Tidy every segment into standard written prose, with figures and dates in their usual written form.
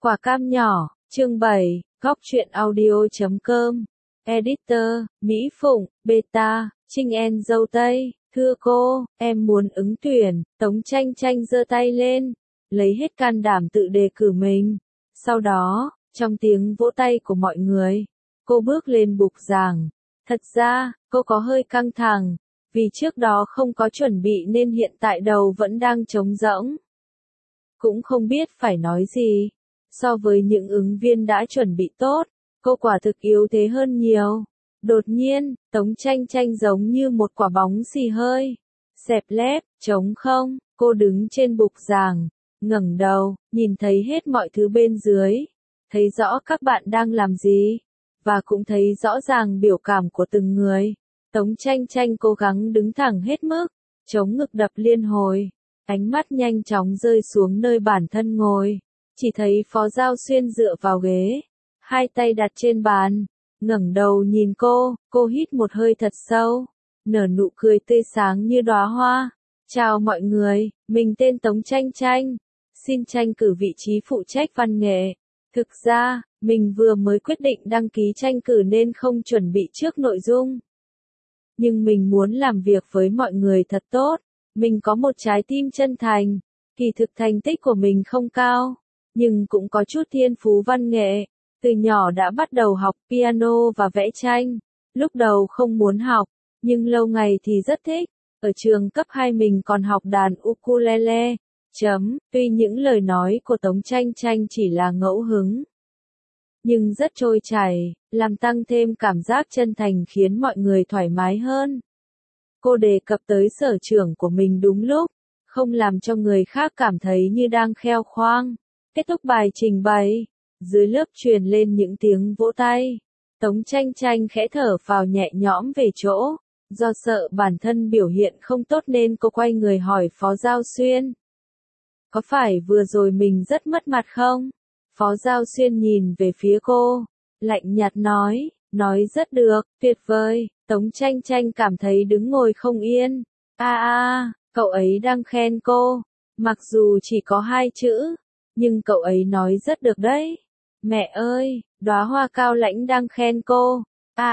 Quả cam nhỏ, chương 7, góc truyện audio.com. Editor, Mỹ Phụng, Beta, Trinh En dâu Tây. Thưa cô, em muốn ứng tuyển. Tống Tranh Tranh giơ tay lên, lấy hết can đảm tự đề cử mình. Sau đó, trong tiếng vỗ tay của mọi người, cô bước lên bục giảng. Thật ra, cô có hơi căng thẳng, vì trước đó không có chuẩn bị nên hiện tại đầu vẫn đang trống rỗng. Cũng không biết phải nói gì. So với những ứng viên đã chuẩn bị tốt, cô quả thực yếu thế hơn nhiều. Đột nhiên, Tống Tranh Tranh giống như một quả bóng xì hơi. Xẹp lép, trống không, cô đứng trên bục giảng, ngẩng đầu, nhìn thấy hết mọi thứ bên dưới. Thấy rõ các bạn đang làm gì, và cũng thấy rõ ràng biểu cảm của từng người. Tống Tranh Tranh cố gắng đứng thẳng hết mức, chống ngực đập liên hồi. Ánh mắt nhanh chóng rơi xuống nơi bản thân ngồi. Chỉ thấy Phó Giao Xuyên dựa vào ghế, hai tay đặt trên bàn, ngẩng đầu nhìn cô hít một hơi thật sâu, nở nụ cười tươi sáng như đóa hoa. Chào mọi người, mình tên Tống Tranh Tranh, xin tranh cử vị trí phụ trách văn nghệ. Thực ra, mình vừa mới quyết định đăng ký tranh cử nên không chuẩn bị trước nội dung. Nhưng mình muốn làm việc với mọi người thật tốt, mình có một trái tim chân thành, kỳ thực thành tích của mình không cao, nhưng cũng có chút thiên phú văn nghệ. Từ nhỏ đã bắt đầu học piano và vẽ tranh. Lúc đầu không muốn học, nhưng lâu ngày thì rất thích. Ở trường cấp 2 mình còn học đàn ukulele. Tuy những lời nói của Tống Tranh Tranh chỉ là ngẫu hứng, nhưng rất trôi chảy, làm tăng thêm cảm giác chân thành khiến mọi người thoải mái hơn. Cô đề cập tới sở trường của mình đúng lúc, không làm cho người khác cảm thấy như đang khoe khoang. Kết thúc bài trình bày, dưới lớp truyền lên những tiếng vỗ tay. Tống Tranh Tranh khẽ thở phào nhẹ nhõm về chỗ. Do sợ bản thân biểu hiện không tốt nên cô quay người hỏi Phó Giao Xuyên. Có phải vừa rồi mình rất mất mặt không? Phó Giao Xuyên nhìn về phía cô, lạnh nhạt nói rất được, tuyệt vời. Tống Tranh Tranh cảm thấy đứng ngồi không yên. Cậu ấy đang khen cô. Mặc dù chỉ có 2 chữ, nhưng cậu ấy nói rất được đấy. Mẹ ơi, đóa hoa cao lãnh đang khen cô.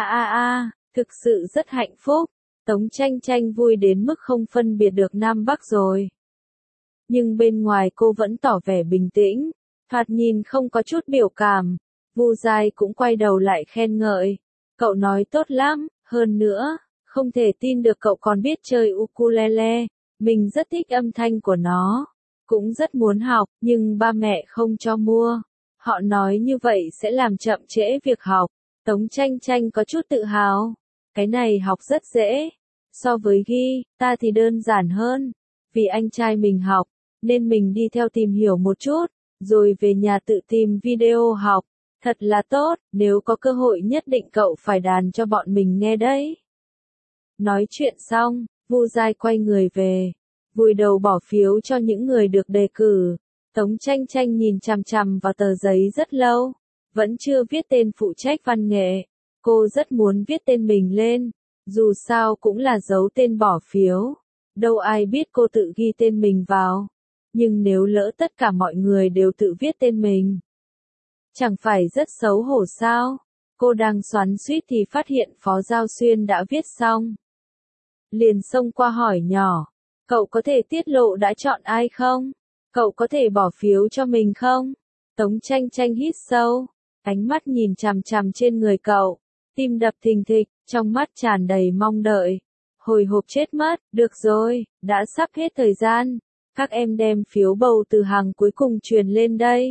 Thực sự rất hạnh phúc. Tống Tranh Tranh vui đến mức không phân biệt được Nam Bắc rồi. Nhưng bên ngoài cô vẫn tỏ vẻ bình tĩnh, thoạt nhìn không có chút biểu cảm. Vu Giai cũng quay đầu lại khen ngợi. Cậu nói tốt lắm, hơn nữa, không thể tin được cậu còn biết chơi ukulele. Mình rất thích âm thanh của nó, cũng rất muốn học, nhưng ba mẹ không cho mua. Họ nói như vậy sẽ làm chậm trễ việc học. Tống Tranh Tranh có chút tự hào. Cái này học rất dễ. So với guitar thì đơn giản hơn. Vì anh trai mình học, nên mình đi theo tìm hiểu một chút, rồi về nhà tự tìm video học. Thật là tốt, nếu có cơ hội nhất định cậu phải đàn cho bọn mình nghe đấy. Nói chuyện xong, Vu Giai quay người về, vùi đầu bỏ phiếu cho những người được đề cử. Tống Tranh Tranh nhìn chằm chằm vào tờ giấy rất lâu, vẫn chưa viết tên phụ trách văn nghệ. Cô rất muốn viết tên mình lên, dù sao cũng là giấu tên bỏ phiếu. Đâu ai biết cô tự ghi tên mình vào. Nhưng nếu lỡ tất cả mọi người đều tự viết tên mình, chẳng phải rất xấu hổ sao? Cô đang xoắn xuýt thì phát hiện Phó Giao Xuyên đã viết xong. Liền xông qua hỏi nhỏ, cậu có thể tiết lộ đã chọn ai không? Cậu có thể bỏ phiếu cho mình không? Tống Tranh Tranh hít sâu, ánh mắt nhìn chằm chằm trên người cậu, tim đập thình thịch, trong mắt tràn đầy mong đợi. Hồi hộp chết mất, được rồi, đã sắp hết thời gian. Các em đem phiếu bầu từ hàng cuối cùng truyền lên đây.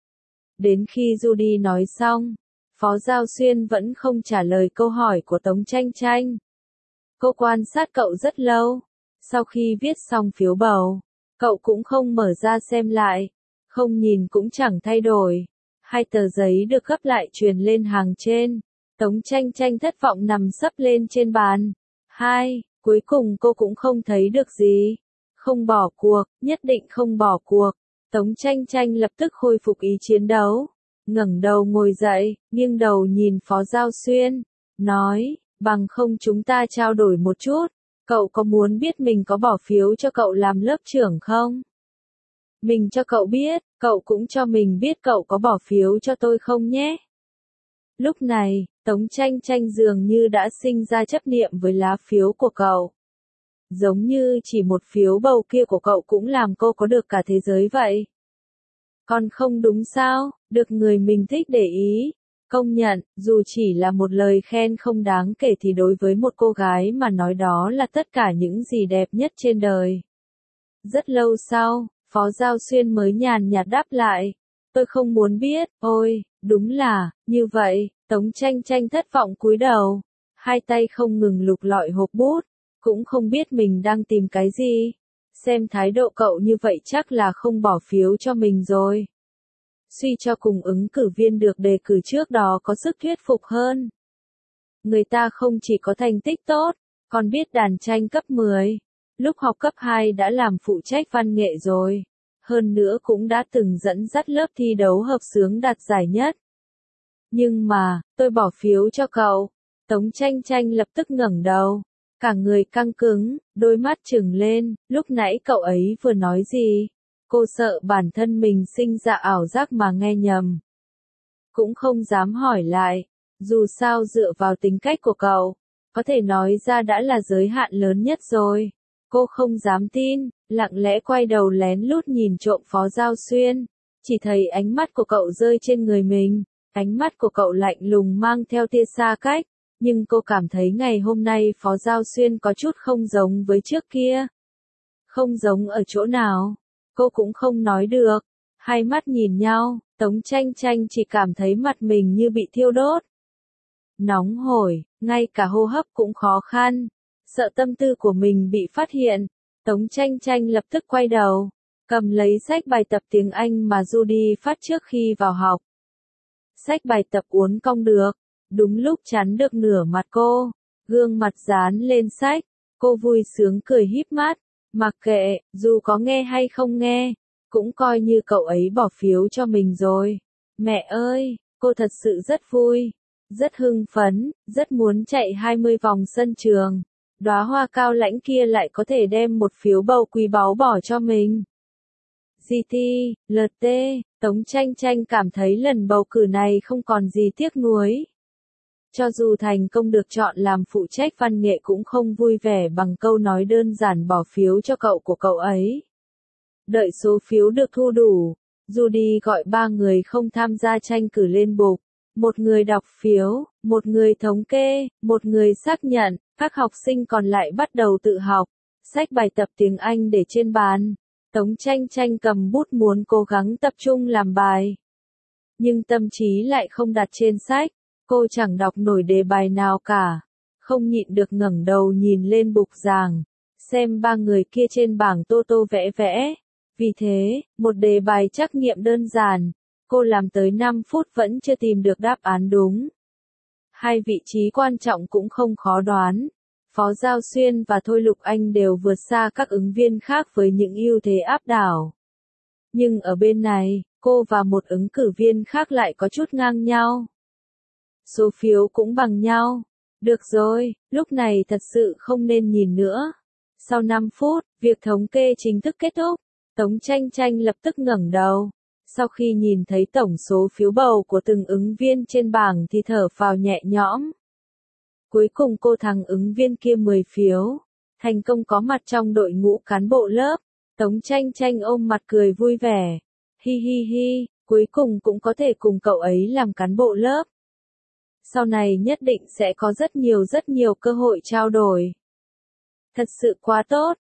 Đến khi Judy nói xong, Phó Giao Xuyên vẫn không trả lời câu hỏi của Tống Tranh Tranh. Cô quan sát cậu rất lâu. Sau khi viết xong phiếu bầu, cậu cũng không mở ra xem lại, không nhìn cũng chẳng thay đổi. 2 tờ giấy được gấp lại truyền lên hàng trên. Tống Tranh Tranh thất vọng nằm sấp lên trên bàn. Cuối cùng cô cũng không thấy được gì. Không bỏ cuộc, nhất định không bỏ cuộc. Tống Tranh Tranh lập tức khôi phục ý chiến đấu. Ngẩng đầu ngồi dậy, nghiêng đầu nhìn Phó Giao Xuyên, nói, bằng không chúng ta trao đổi một chút. Cậu có muốn biết mình có bỏ phiếu cho cậu làm lớp trưởng không? Mình cho cậu biết, cậu cũng cho mình biết cậu có bỏ phiếu cho tôi không nhé. Lúc này, Tống Chanh Chanh dường như đã sinh ra chấp niệm với lá phiếu của cậu. Giống như chỉ một phiếu bầu kia của cậu cũng làm cô có được cả thế giới vậy. Còn không đúng sao, được người mình thích để ý. Công nhận, dù chỉ là một lời khen không đáng kể thì đối với một cô gái mà nói đó là tất cả những gì đẹp nhất trên đời. Rất lâu sau, Phó Giao Xuyên mới nhàn nhạt đáp lại. Tôi không muốn biết, ôi, đúng là, như vậy, Tống Chanh Chanh thất vọng cúi đầu. Hai tay không ngừng lục lọi hộp bút, cũng không biết mình đang tìm cái gì. Xem thái độ cậu như vậy chắc là không bỏ phiếu cho mình rồi. Suy cho cùng ứng cử viên được đề cử trước đó có sức thuyết phục hơn. Người ta không chỉ có thành tích tốt, còn biết đàn tranh cấp 10. Lúc học cấp 2 đã làm phụ trách văn nghệ rồi. Hơn nữa cũng đã từng dẫn dắt lớp thi đấu hợp xướng đạt giải nhất. Nhưng mà, tôi bỏ phiếu cho cậu. Tống Chanh Chanh lập tức ngẩng đầu. Cả người căng cứng, đôi mắt trừng lên, lúc nãy cậu ấy vừa nói gì? Cô sợ bản thân mình sinh ra ảo giác mà nghe nhầm. Cũng không dám hỏi lại, dù sao dựa vào tính cách của cậu, có thể nói ra đã là giới hạn lớn nhất rồi. Cô không dám tin, lặng lẽ quay đầu lén lút nhìn trộm Phó Giao Xuyên, chỉ thấy ánh mắt của cậu rơi trên người mình, ánh mắt của cậu lạnh lùng mang theo tia xa cách, nhưng cô cảm thấy ngày hôm nay Phó Giao Xuyên có chút không giống với trước kia. Không giống ở chỗ nào? Cô cũng không nói được. Hai mắt nhìn nhau, Tống Chanh Chanh chỉ cảm thấy mặt mình như bị thiêu đốt. Nóng hổi, ngay cả hô hấp cũng khó khăn. Sợ tâm tư của mình bị phát hiện. Tống Chanh Chanh lập tức quay đầu, cầm lấy sách bài tập tiếng Anh mà Judy phát trước khi vào học. Sách bài tập uốn cong được, đúng lúc chắn được nửa mặt cô. Gương mặt dán lên sách, cô vui sướng cười híp mắt. Mặc kệ, dù có nghe hay không nghe, cũng coi như cậu ấy bỏ phiếu cho mình rồi. Mẹ ơi, cô thật sự rất vui, rất hưng phấn, rất muốn chạy 20 vòng sân trường. Đóa hoa cao lãnh kia lại có thể đem một phiếu bầu quý báu bỏ cho mình. GT, LT, Tống Chanh Chanh cảm thấy lần bầu cử này không còn gì tiếc nuối. Cho dù thành công được chọn làm phụ trách văn nghệ cũng không vui vẻ bằng câu nói đơn giản bỏ phiếu cho cậu của cậu ấy. Đợi số phiếu được thu đủ, Judy gọi 3 người không tham gia tranh cử lên bục. Một người đọc phiếu, một người thống kê, một người xác nhận, các học sinh còn lại bắt đầu tự học. Sách bài tập tiếng Anh để trên bàn. Tống Chanh Chanh cầm bút muốn cố gắng tập trung làm bài. Nhưng tâm trí lại không đặt trên sách. Cô chẳng đọc nổi đề bài nào cả. Không nhịn được ngẩng đầu nhìn lên bục giảng. Xem 3 người kia trên bảng tô tô vẽ vẽ. Vì thế, một đề bài trắc nghiệm đơn giản. Cô làm tới 5 phút vẫn chưa tìm được đáp án đúng. 2 vị trí quan trọng cũng không khó đoán. Phó Giao Xuyên và Thôi Lục Anh đều vượt xa các ứng viên khác với những ưu thế áp đảo. Nhưng ở bên này, cô và một ứng cử viên khác lại có chút ngang nhau. Số phiếu cũng bằng nhau. Được rồi, lúc này thật sự không nên nhìn nữa. Sau 5 phút, việc thống kê chính thức kết thúc. Tống Chanh Chanh lập tức ngẩng đầu. Sau khi nhìn thấy tổng số phiếu bầu của từng ứng viên trên bảng thì thở phào nhẹ nhõm. Cuối cùng cô thắng ứng viên kia 10 phiếu. Thành công có mặt trong đội ngũ cán bộ lớp. Tống Chanh Chanh ôm mặt cười vui vẻ. Hi hi hi, cuối cùng cũng có thể cùng cậu ấy làm cán bộ lớp. Sau này nhất định sẽ có rất nhiều cơ hội trao đổi. Thật sự quá tốt,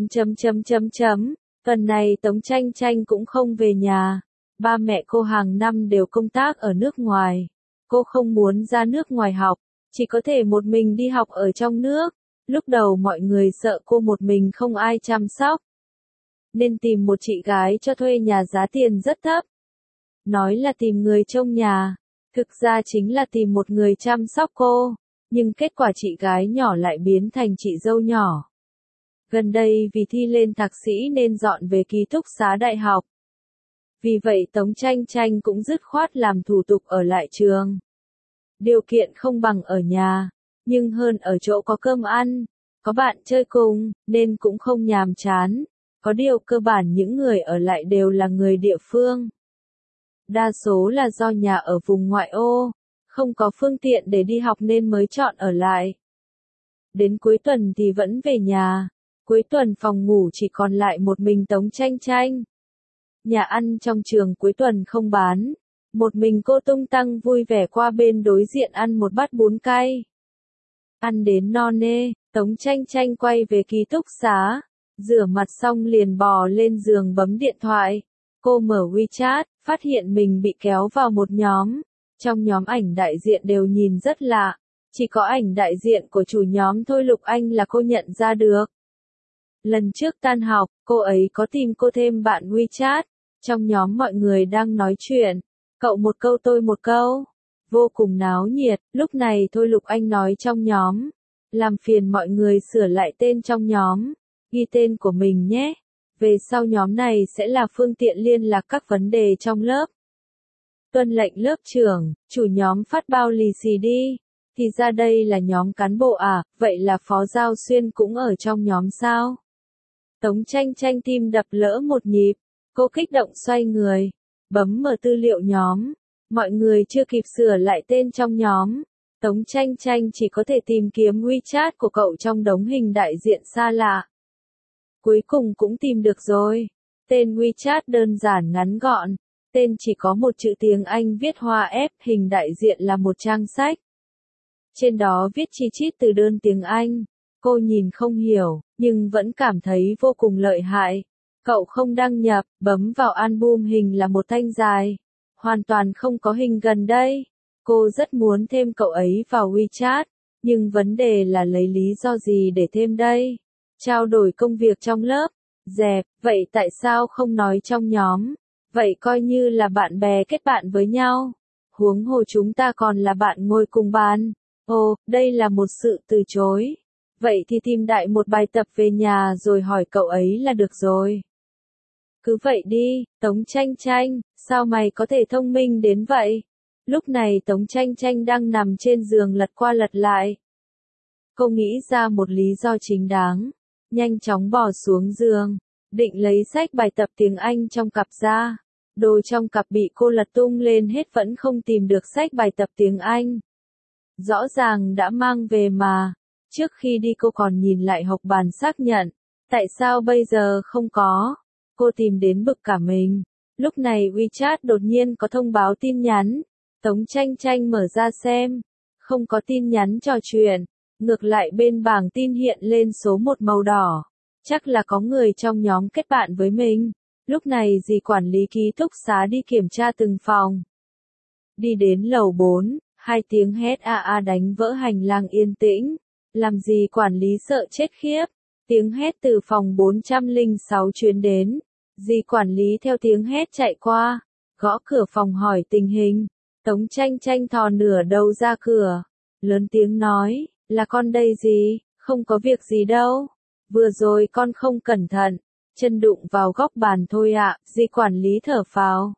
Tuần này Tống Chanh Chanh cũng không về nhà. Ba mẹ cô hàng năm đều công tác ở nước ngoài. Cô không muốn ra nước ngoài học, chỉ có thể một mình đi học ở trong nước. Lúc đầu mọi người sợ cô một mình không ai chăm sóc. Nên tìm một chị gái cho thuê nhà giá tiền rất thấp. Nói là tìm người trông nhà, thực ra chính là tìm một người chăm sóc cô. Nhưng kết quả chị gái nhỏ lại biến thành chị dâu nhỏ. Gần đây vì thi lên thạc sĩ nên dọn về ký túc xá đại học. Vì vậy Tống Chanh Chanh cũng dứt khoát làm thủ tục ở lại trường. Điều kiện không bằng ở nhà, nhưng hơn ở chỗ có cơm ăn, có bạn chơi cùng, nên cũng không nhàm chán. Có điều cơ bản những người ở lại đều là người địa phương. Đa số là do nhà ở vùng ngoại ô, không có phương tiện để đi học nên mới chọn ở lại. Đến cuối tuần thì vẫn về nhà. Cuối tuần phòng ngủ chỉ còn lại một mình Tống Chanh Chanh. Nhà ăn trong trường cuối tuần không bán. Một mình cô tung tăng vui vẻ qua bên đối diện ăn một bát bún cay. Ăn đến no nê, Tống Chanh Chanh quay về ký túc xá. Rửa mặt xong liền bò lên giường bấm điện thoại. Cô mở WeChat, phát hiện mình bị kéo vào một nhóm. Trong nhóm ảnh đại diện đều nhìn rất lạ. Chỉ có ảnh đại diện của chủ nhóm Thôi Lục Anh là cô nhận ra được. Lần trước tan học, cô ấy có tìm cô thêm bạn WeChat. Trong nhóm mọi người đang nói chuyện. Cậu một câu tôi một câu. Vô cùng náo nhiệt, lúc này Thôi Lục Anh nói trong nhóm. Làm phiền mọi người sửa lại tên trong nhóm. Ghi tên của mình nhé. Về sau nhóm này sẽ là phương tiện liên lạc các vấn đề trong lớp. Tuân lệnh lớp trưởng, chủ nhóm phát bao lì xì đi. Thì ra đây là nhóm cán bộ à, vậy là Phó Giao Xuyên cũng ở trong nhóm sao? Tống Chanh Chanh tim đập lỡ một nhịp, cô kích động xoay người, bấm mở tư liệu nhóm. Mọi người chưa kịp sửa lại tên trong nhóm. Tống Chanh Chanh chỉ có thể tìm kiếm WeChat của cậu trong đống hình đại diện xa lạ. Cuối cùng cũng tìm được rồi. Tên WeChat đơn giản ngắn gọn. Tên chỉ có một chữ tiếng Anh viết hoa F, hình đại diện là một trang sách. Trên đó viết chi chít từ đơn tiếng Anh. Cô nhìn không hiểu, nhưng vẫn cảm thấy vô cùng lợi hại. Cậu không đăng nhập, bấm vào album hình là một thanh dài. Hoàn toàn không có hình gần đây. Cô rất muốn thêm cậu ấy vào WeChat, nhưng vấn đề là lấy lý do gì để thêm đây? Trao đổi công việc trong lớp? Dẹp, vậy tại sao không nói trong nhóm? Vậy coi như là bạn bè kết bạn với nhau. Huống hồ chúng ta còn là bạn ngồi cùng bàn. Ồ, đây là một sự từ chối. Vậy thì tìm đại một bài tập về nhà rồi hỏi cậu ấy là được rồi. Cứ vậy đi, Tống Chanh Chanh, sao mày có thể thông minh đến vậy? Lúc này Tống Chanh Chanh đang nằm trên giường lật qua lật lại. Cô nghĩ ra một lý do chính đáng. Nhanh chóng bò xuống giường. Định lấy sách bài tập tiếng Anh trong cặp ra. Đồ trong cặp bị cô lật tung lên hết vẫn không tìm được sách bài tập tiếng Anh. Rõ ràng đã mang về mà. Trước khi đi cô còn nhìn lại hộc bàn xác nhận. Tại sao bây giờ không có? Cô tìm đến bực cả mình. Lúc này WeChat đột nhiên có thông báo tin nhắn. Tống Chanh Chanh mở ra xem. Không có tin nhắn trò chuyện. Ngược lại bên bảng tin hiện lên số một màu đỏ. Chắc là có người trong nhóm kết bạn với mình. Lúc này dì quản lý ký túc xá đi kiểm tra từng phòng. Đi đến lầu 4, hai tiếng hét a a đánh vỡ hành lang yên tĩnh. Làm gì quản lý sợ chết khiếp. Tiếng hét từ phòng 406 truyền đến. Dì quản lý theo tiếng hét chạy qua. Gõ cửa phòng hỏi tình hình. Tống Chanh Chanh thò nửa đầu ra cửa. Lớn tiếng nói, là con đây dì, không có việc gì đâu. Vừa rồi con không cẩn thận. Chân đụng vào góc bàn thôi ạ, dì quản lý thở phào.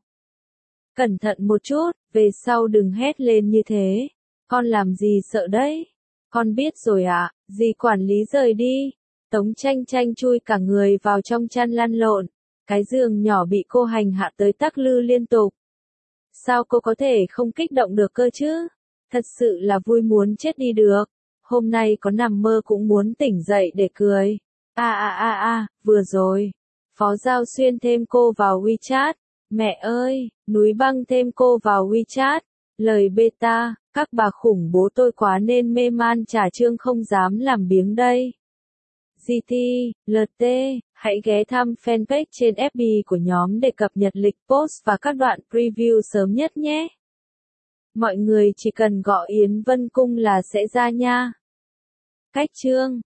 Cẩn thận một chút, về sau đừng hét lên như thế. Con làm gì sợ đấy? Con biết rồi ạ, dì quản lý rời đi. Tống Chanh Chanh chui cả người vào trong chăn lăn lộn. Cái giường nhỏ bị cô hành hạ tới tắc lư liên tục. Sao cô có thể không kích động được cơ chứ? Thật sự là vui muốn chết đi được. Hôm nay có nằm mơ cũng muốn tỉnh dậy để cười. Vừa rồi. Phó Giao Xuyên thêm cô vào WeChat. Mẹ ơi, núi băng thêm cô vào WeChat. Lời beta, các bà khủng bố tôi quá nên mê man trả chương không dám làm biếng đây. GT, LT, hãy ghé thăm fanpage trên FB của nhóm để cập nhật lịch post và các đoạn preview sớm nhất nhé. Mọi người chỉ cần gõ Yến Vân Cung là sẽ ra nha. Cách chương